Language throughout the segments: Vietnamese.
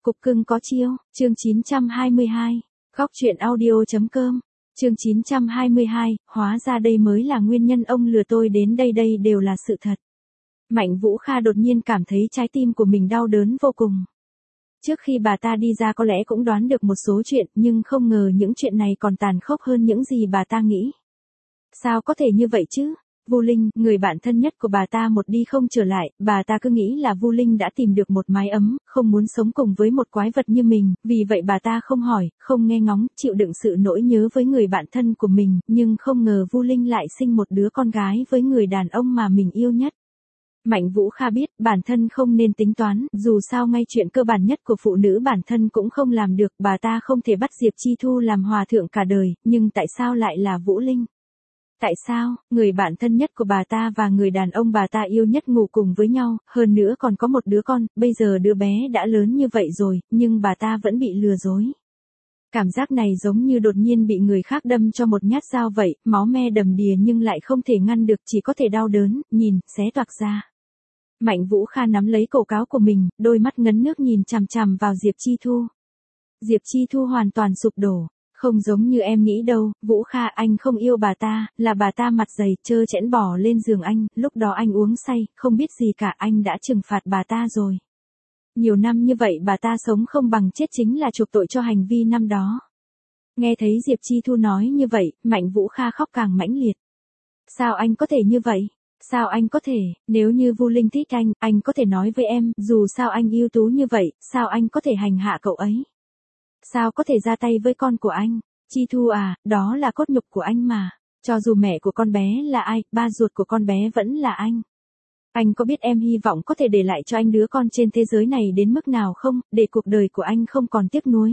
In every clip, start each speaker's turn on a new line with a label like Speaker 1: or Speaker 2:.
Speaker 1: Cục cưng có chiêu, chương 922, góc truyện audio.com, chương 922, hóa ra đây mới là nguyên nhân ông lừa tôi đến đây đều là sự thật. Mạnh Vũ Kha đột nhiên cảm thấy trái tim của mình đau đớn vô cùng. Trước khi bà ta đi ra có lẽ cũng đoán được một số chuyện nhưng không ngờ những chuyện này còn tàn khốc hơn những gì bà ta nghĩ. Sao có thể như vậy chứ? Vu Linh, người bạn thân nhất của bà ta một đi không trở lại, bà ta cứ nghĩ là Vu Linh đã tìm được một mái ấm, không muốn sống cùng với một quái vật như mình, vì vậy bà ta không hỏi, không nghe ngóng, chịu đựng sự nỗi nhớ với người bạn thân của mình, nhưng không ngờ Vu Linh lại sinh một đứa con gái với người đàn ông mà mình yêu nhất. Mạnh Vũ Kha biết bản thân không nên tính toán, dù sao ngay chuyện cơ bản nhất của phụ nữ bản thân cũng không làm được, bà ta không thể bắt Diệp Chi Thu làm hòa thượng cả đời, nhưng tại sao lại là Vũ Linh? Tại sao, người bạn thân nhất của bà ta và người đàn ông bà ta yêu nhất ngủ cùng với nhau, hơn nữa còn có một đứa con, bây giờ đứa bé đã lớn như vậy rồi, nhưng bà ta vẫn bị lừa dối. Cảm giác này giống như đột nhiên bị người khác đâm cho một nhát dao vậy, máu me đầm đìa nhưng lại không thể ngăn được, chỉ có thể đau đớn, nhìn, xé toạc ra. Mạnh Vũ Kha nắm lấy cổ áo của mình, đôi mắt ngấn nước nhìn chằm chằm vào Diệp Chi Thu. Diệp Chi Thu hoàn toàn sụp đổ. Không giống như em nghĩ đâu, Vũ Kha, anh không yêu bà ta, là bà ta mặt dày, trơ trẽn bỏ lên giường anh, lúc đó anh uống say, không biết gì cả, anh đã trừng phạt bà ta rồi. Nhiều năm như vậy bà ta sống không bằng chết chính là chuộc tội cho hành vi năm đó. Nghe thấy Diệp Chi Thu nói như vậy, Mạnh Vũ Kha khóc càng mãnh liệt. Sao anh có thể như vậy? Sao anh có thể, nếu như Vu Linh thích anh có thể nói với em, dù sao anh ưu tú như vậy, sao anh có thể hành hạ cậu ấy? Sao có thể ra tay với con của anh? Chi Thu à, đó là cốt nhục của anh mà. Cho dù mẹ của con bé là ai, ba ruột của con bé vẫn là anh. Anh có biết em hy vọng có thể để lại cho anh đứa con trên thế giới này đến mức nào không, để cuộc đời của anh không còn tiếc nuối.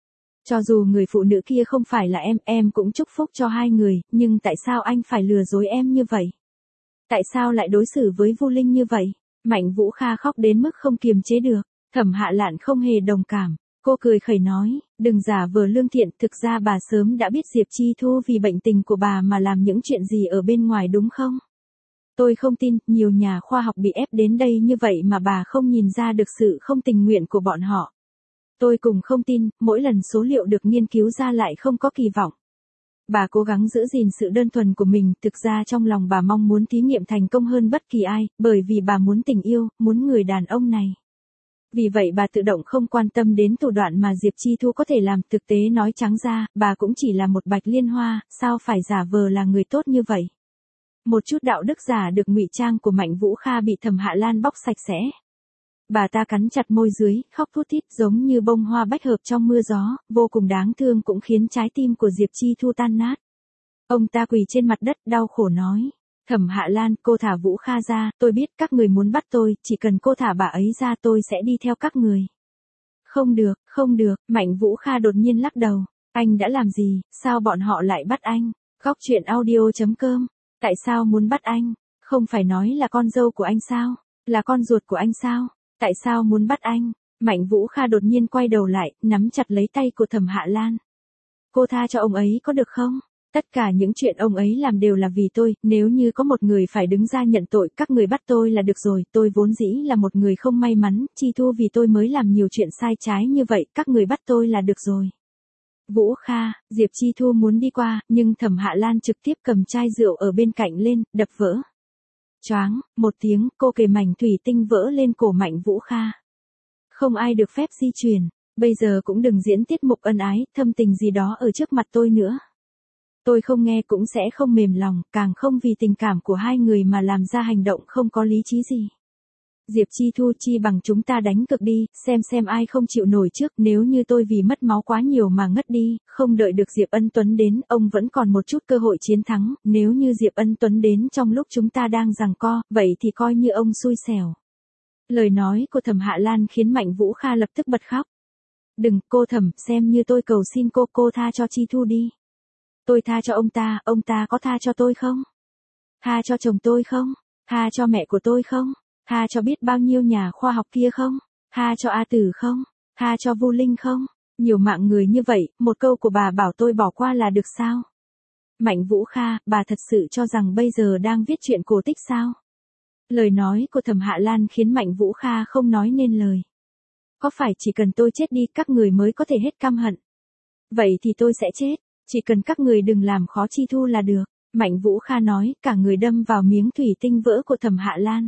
Speaker 1: Cho dù người phụ nữ kia không phải là em cũng chúc phúc cho hai người, nhưng tại sao anh phải lừa dối em như vậy? Tại sao lại đối xử với Vu Linh như vậy? Mạnh Vũ Kha khóc đến mức không kiềm chế được. Thẩm Hạ Lạn không hề đồng cảm. Cô cười khẩy nói, đừng giả vờ lương thiện, thực ra bà sớm đã biết Diệp Chi Thu vì bệnh tình của bà mà làm những chuyện gì ở bên ngoài đúng không? Tôi không tin, nhiều nhà khoa học bị ép đến đây như vậy mà bà không nhìn ra được sự không tình nguyện của bọn họ. Tôi cũng không tin, mỗi lần số liệu được nghiên cứu ra lại không có kỳ vọng. Bà cố gắng giữ gìn sự đơn thuần của mình, thực ra trong lòng bà mong muốn thí nghiệm thành công hơn bất kỳ ai, bởi vì bà muốn tình yêu, muốn người đàn ông này. Vì vậy bà tự động không quan tâm đến thủ đoạn mà Diệp Chi Thu có thể làm, thực tế nói trắng ra, bà cũng chỉ là một bạch liên hoa, sao phải giả vờ là người tốt như vậy. Một chút đạo đức giả được ngụy trang của Mạnh Vũ Kha bị Thẩm Hạ Lan bóc sạch sẽ. Bà ta cắn chặt môi dưới, khóc thút thít giống như bông hoa bách hợp trong mưa gió, vô cùng đáng thương cũng khiến trái tim của Diệp Chi Thu tan nát. Ông ta quỳ trên mặt đất đau khổ nói. Thẩm Hạ Lan, cô thả Vũ Kha ra, tôi biết các người muốn bắt tôi, chỉ cần cô thả bà ấy ra tôi sẽ đi theo các người. Không được, Mạnh Vũ Kha đột nhiên lắc đầu. Anh đã làm gì, sao bọn họ lại bắt anh? Góc truyện audio.com, tại sao muốn bắt anh? Không phải nói là con dâu của anh sao? Là con ruột của anh sao? Tại sao muốn bắt anh? Mạnh Vũ Kha đột nhiên quay đầu lại, nắm chặt lấy tay của Thẩm Hạ Lan. Cô tha cho ông ấy có được không? Tất cả những chuyện ông ấy làm đều là vì tôi, nếu như có một người phải đứng ra nhận tội, các người bắt tôi là được rồi, tôi vốn dĩ là một người không may mắn, Chi Thu vì tôi mới làm nhiều chuyện sai trái như vậy, các người bắt tôi là được rồi. Vũ Kha, Diệp Chi Thu muốn đi qua, nhưng Thẩm Hạ Lan trực tiếp cầm chai rượu ở bên cạnh lên, đập vỡ. Choáng, một tiếng, cô kề mảnh thủy tinh vỡ lên cổ Mạnh Vũ Kha. Không ai được phép di chuyển, bây giờ cũng đừng diễn tiết mục ân ái, thâm tình gì đó ở trước mặt tôi nữa. Tôi không nghe cũng sẽ không mềm lòng, càng không vì tình cảm của hai người mà làm ra hành động không có lý trí gì. Diệp Chi Thu, chi bằng chúng ta đánh cược đi, xem ai không chịu nổi trước, nếu như tôi vì mất máu quá nhiều mà ngất đi, không đợi được Diệp Ân Tuấn đến, ông vẫn còn một chút cơ hội chiến thắng, nếu như Diệp Ân Tuấn đến trong lúc chúng ta đang giằng co, vậy thì coi như ông xui xẻo. Lời nói của Thẩm Hạ Lan khiến Mạnh Vũ Kha lập tức bật khóc. Đừng, cô Thẩm, xem như tôi cầu xin cô tha cho Chi Thu đi. Tôi tha cho ông ta có tha cho tôi không? Tha cho chồng tôi không? Tha cho mẹ của tôi không? Tha cho biết bao nhiêu nhà khoa học kia không? Tha cho A Tử không? Tha cho Vu Linh không? Nhiều mạng người như vậy, một câu của bà bảo tôi bỏ qua là được sao? Mạnh Vũ Kha, bà thật sự cho rằng bây giờ đang viết chuyện cổ tích sao? Lời nói của Thẩm Hạ Lan khiến Mạnh Vũ Kha không nói nên lời. Có phải chỉ cần tôi chết đi các người mới có thể hết căm hận? Vậy thì tôi sẽ chết, chỉ cần các người đừng làm khó Chi Thu là được. Mạnh Vũ Kha nói, cả người đâm vào miếng thủy tinh vỡ của Thẩm Hạ Lan.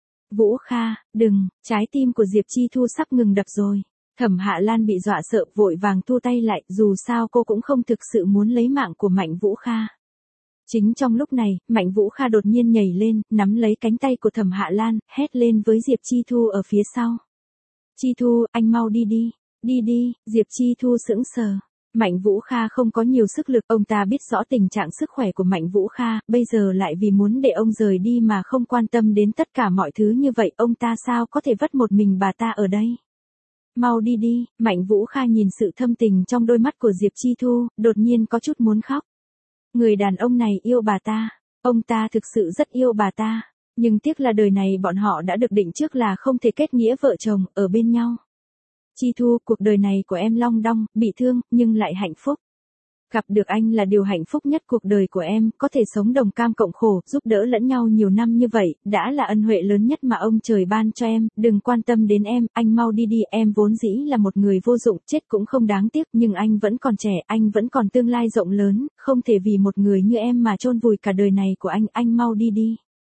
Speaker 1: Vũ Kha, đừng, trái tim của Diệp Chi Thu sắp ngừng đập rồi. Thẩm Hạ Lan bị dọa sợ vội vàng thu tay lại, dù sao cô cũng không thực sự muốn lấy mạng của Mạnh Vũ Kha. Chính trong lúc này, Mạnh Vũ Kha đột nhiên nhảy lên, nắm lấy cánh tay của Thẩm Hạ Lan, hét lên với Diệp Chi Thu ở phía sau. Chi Thu, anh mau đi đi, đi đi, Diệp Chi Thu sững sờ. Mạnh Vũ Kha không có nhiều sức lực, ông ta biết rõ tình trạng sức khỏe của Mạnh Vũ Kha, bây giờ lại vì muốn để ông rời đi mà không quan tâm đến tất cả mọi thứ như vậy, ông ta sao có thể vất một mình bà ta ở đây. Mau đi đi, Mạnh Vũ Kha nhìn sự thâm tình trong đôi mắt của Diệp Chi Thu, đột nhiên có chút muốn khóc. Người đàn ông này yêu bà ta, ông ta thực sự rất yêu bà ta, nhưng tiếc là đời này bọn họ đã được định trước là không thể kết nghĩa vợ chồng, ở bên nhau. Chi Thu, cuộc đời này của em long đong, bị thương, nhưng lại hạnh phúc. Gặp được anh là điều hạnh phúc nhất cuộc đời của em, có thể sống đồng cam cộng khổ, giúp đỡ lẫn nhau nhiều năm như vậy, đã là ân huệ lớn nhất mà ông trời ban cho em, đừng quan tâm đến em, anh mau đi đi, em vốn dĩ là một người vô dụng, chết cũng không đáng tiếc, nhưng anh vẫn còn trẻ, anh vẫn còn tương lai rộng lớn, không thể vì một người như em mà chôn vùi cả đời này của anh mau đi đi.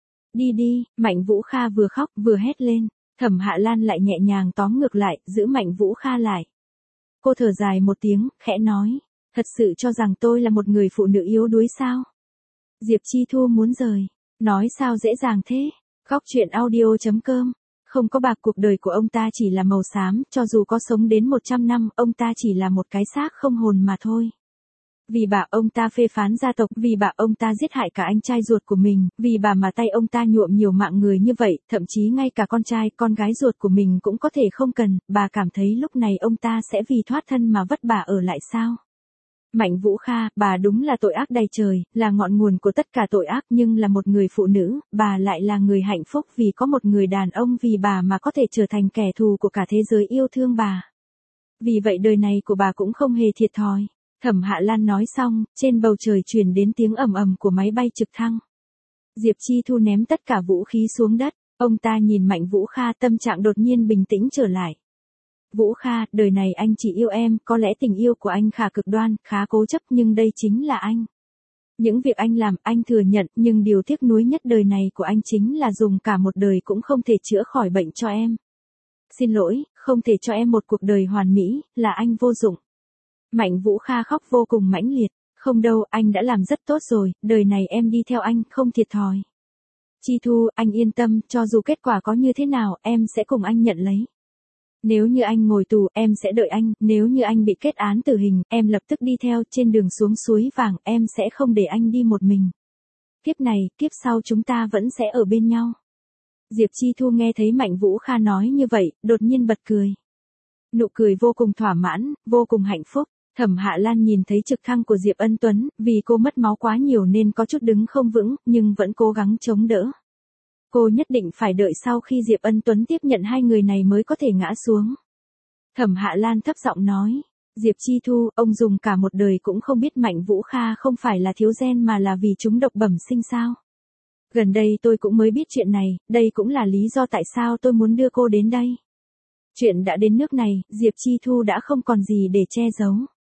Speaker 1: Đi đi, Mạnh Vũ Kha vừa khóc vừa hét lên. Thẩm Hạ Lan lại nhẹ nhàng tóm ngược lại, giữ Mạnh Vũ Kha lại. Cô thở dài một tiếng, khẽ nói, thật sự cho rằng tôi là một người phụ nữ yếu đuối sao? Diệp Chi Thu muốn rời, nói sao dễ dàng thế? Khóc chuyện audio.com, không có bạc, cuộc đời của ông ta chỉ là màu xám, cho dù có sống đến 100 năm, ông ta chỉ là một cái xác không hồn mà thôi. Vì bà ông ta phê phán gia tộc, vì bà ông ta giết hại cả anh trai ruột của mình, vì bà mà tay ông ta nhuộm nhiều mạng người như vậy, thậm chí ngay cả con trai, con gái ruột của mình cũng có thể không cần, bà cảm thấy lúc này ông ta sẽ vì thoát thân mà vất bà ở lại sao? Mạnh Vũ Kha, bà đúng là tội ác đầy trời, là ngọn nguồn của tất cả tội ác, nhưng là một người phụ nữ, bà lại là người hạnh phúc vì có một người đàn ông vì bà mà có thể trở thành kẻ thù của cả thế giới yêu thương bà. Vì vậy đời này của bà cũng không hề thiệt thòi. Thẩm Hạ Lan nói xong, trên bầu trời truyền đến tiếng ầm ầm của máy bay trực thăng. Diệp Chi Thu ném tất cả vũ khí xuống đất, ông ta nhìn Mạnh Vũ Kha, tâm trạng đột nhiên bình tĩnh trở lại. Vũ Kha, đời này anh chỉ yêu em, có lẽ tình yêu của anh khá cực đoan, khá cố chấp, nhưng đây chính là anh. Những việc anh làm, anh thừa nhận, nhưng điều tiếc nuối nhất đời này của anh chính là dùng cả một đời cũng không thể chữa khỏi bệnh cho em. Xin lỗi, không thể cho em một cuộc đời hoàn mỹ, là anh vô dụng. Mạnh Vũ Kha khóc vô cùng mãnh liệt, không đâu, anh đã làm rất tốt rồi, đời này em đi theo anh, không thiệt thòi. Chi Thu, anh yên tâm, cho dù kết quả có như thế nào, em sẽ cùng anh nhận lấy. Nếu như anh ngồi tù, em sẽ đợi anh, nếu như anh bị kết án tử hình, em lập tức đi theo, trên đường xuống suối vàng, em sẽ không để anh đi một mình. Kiếp này, kiếp sau chúng ta vẫn sẽ ở bên nhau. Diệp Chi Thu nghe thấy Mạnh Vũ Kha nói như vậy, đột nhiên bật cười. Nụ cười vô cùng thỏa mãn, vô cùng hạnh phúc. Thẩm Hạ Lan nhìn thấy trực thăng của Diệp Ân Tuấn, vì cô mất máu quá nhiều nên có chút đứng không vững, nhưng vẫn cố gắng chống đỡ. Cô nhất định phải đợi sau khi Diệp Ân Tuấn tiếp nhận hai người này mới có thể ngã xuống. Thẩm Hạ Lan thấp giọng nói, Diệp Chi Thu, ông dùng cả một đời cũng không biết Mạnh Vũ Kha không phải là thiếu gen mà là vì trúng độc bẩm sinh sao. Gần đây tôi cũng mới biết chuyện này, đây cũng là lý do tại sao tôi muốn đưa cô đến đây. Chuyện đã đến nước này, Diệp Chi Thu đã không còn gì để che giấu.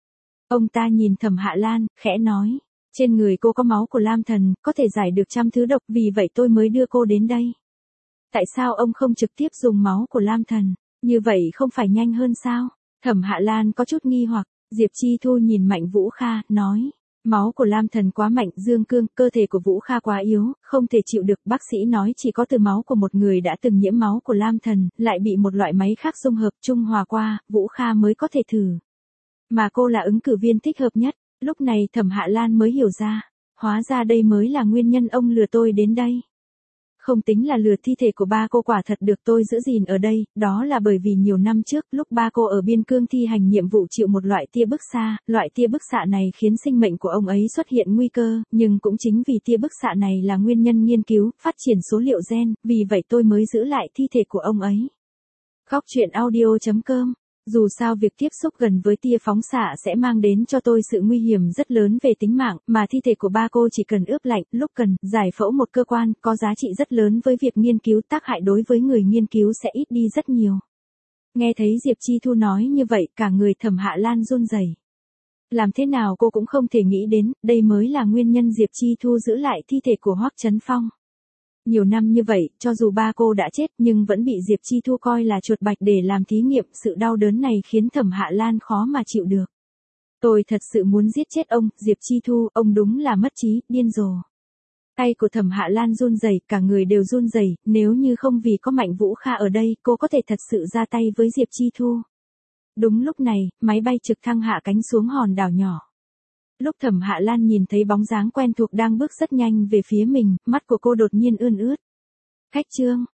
Speaker 1: Ông ta nhìn Thẩm Hạ Lan, khẽ nói, trên người cô có máu của Lam Thần, có thể giải được trăm thứ độc, vì vậy tôi mới đưa cô đến đây. Tại sao ông không trực tiếp dùng máu của Lam Thần, như vậy không phải nhanh hơn sao? Thẩm Hạ Lan có chút nghi hoặc, Diệp Chi Thu nhìn Mạnh Vũ Kha, nói, máu của Lam Thần quá mạnh, dương cương, cơ thể của Vũ Kha quá yếu, không thể chịu được, bác sĩ nói chỉ có từ máu của một người đã từng nhiễm máu của Lam Thần, lại bị một loại máy khác dung hợp trung hòa qua, Vũ Kha mới có thể thử. Mà cô là ứng cử viên thích hợp nhất. Lúc này Thẩm Hạ Lan mới hiểu ra, hóa ra đây mới là nguyên nhân ông lừa tôi đến đây. Không tính là lừa, thi thể của ba cô quả thật được tôi giữ gìn ở đây, đó là bởi vì nhiều năm trước, lúc ba cô ở biên cương thi hành nhiệm vụ chịu một loại tia bức xạ, loại tia bức xạ này khiến sinh mệnh của ông ấy xuất hiện nguy cơ, nhưng cũng chính vì tia bức xạ này là nguyên nhân nghiên cứu, phát triển số liệu gen, vì vậy tôi mới giữ lại thi thể của ông ấy. Khóc chuyện audio.com. Dù sao việc tiếp xúc gần với tia phóng xạ sẽ mang đến cho tôi sự nguy hiểm rất lớn về tính mạng, mà thi thể của ba cô chỉ cần ướp lạnh, lúc cần, giải phẫu một cơ quan, có giá trị rất lớn với việc nghiên cứu, tác hại đối với người nghiên cứu sẽ ít đi rất nhiều. Nghe thấy Diệp Chi Thu nói như vậy, cả người Thẩm Hạ Lan run rẩy. Làm thế nào cô cũng không thể nghĩ đến, đây mới là nguyên nhân Diệp Chi Thu giữ lại thi thể của Hoắc Chấn Phong. Nhiều năm như vậy, cho dù ba cô đã chết nhưng vẫn bị Diệp Chi Thu coi là chuột bạch để làm thí nghiệm, sự đau đớn này khiến Thẩm Hạ Lan khó mà chịu được. Tôi thật sự muốn giết chết ông, Diệp Chi Thu, ông đúng là mất trí, điên rồ. Tay của Thẩm Hạ Lan run rẩy, cả người đều run rẩy, nếu như không vì có Mạnh Vũ Kha ở đây, cô có thể thật sự ra tay với Diệp Chi Thu. Đúng lúc này, máy bay trực thăng hạ cánh xuống hòn đảo nhỏ. Lúc Thẩm Hạ Lan nhìn thấy bóng dáng quen thuộc đang bước rất nhanh về phía mình, mắt của cô đột nhiên ươn ướt. Khách Trương,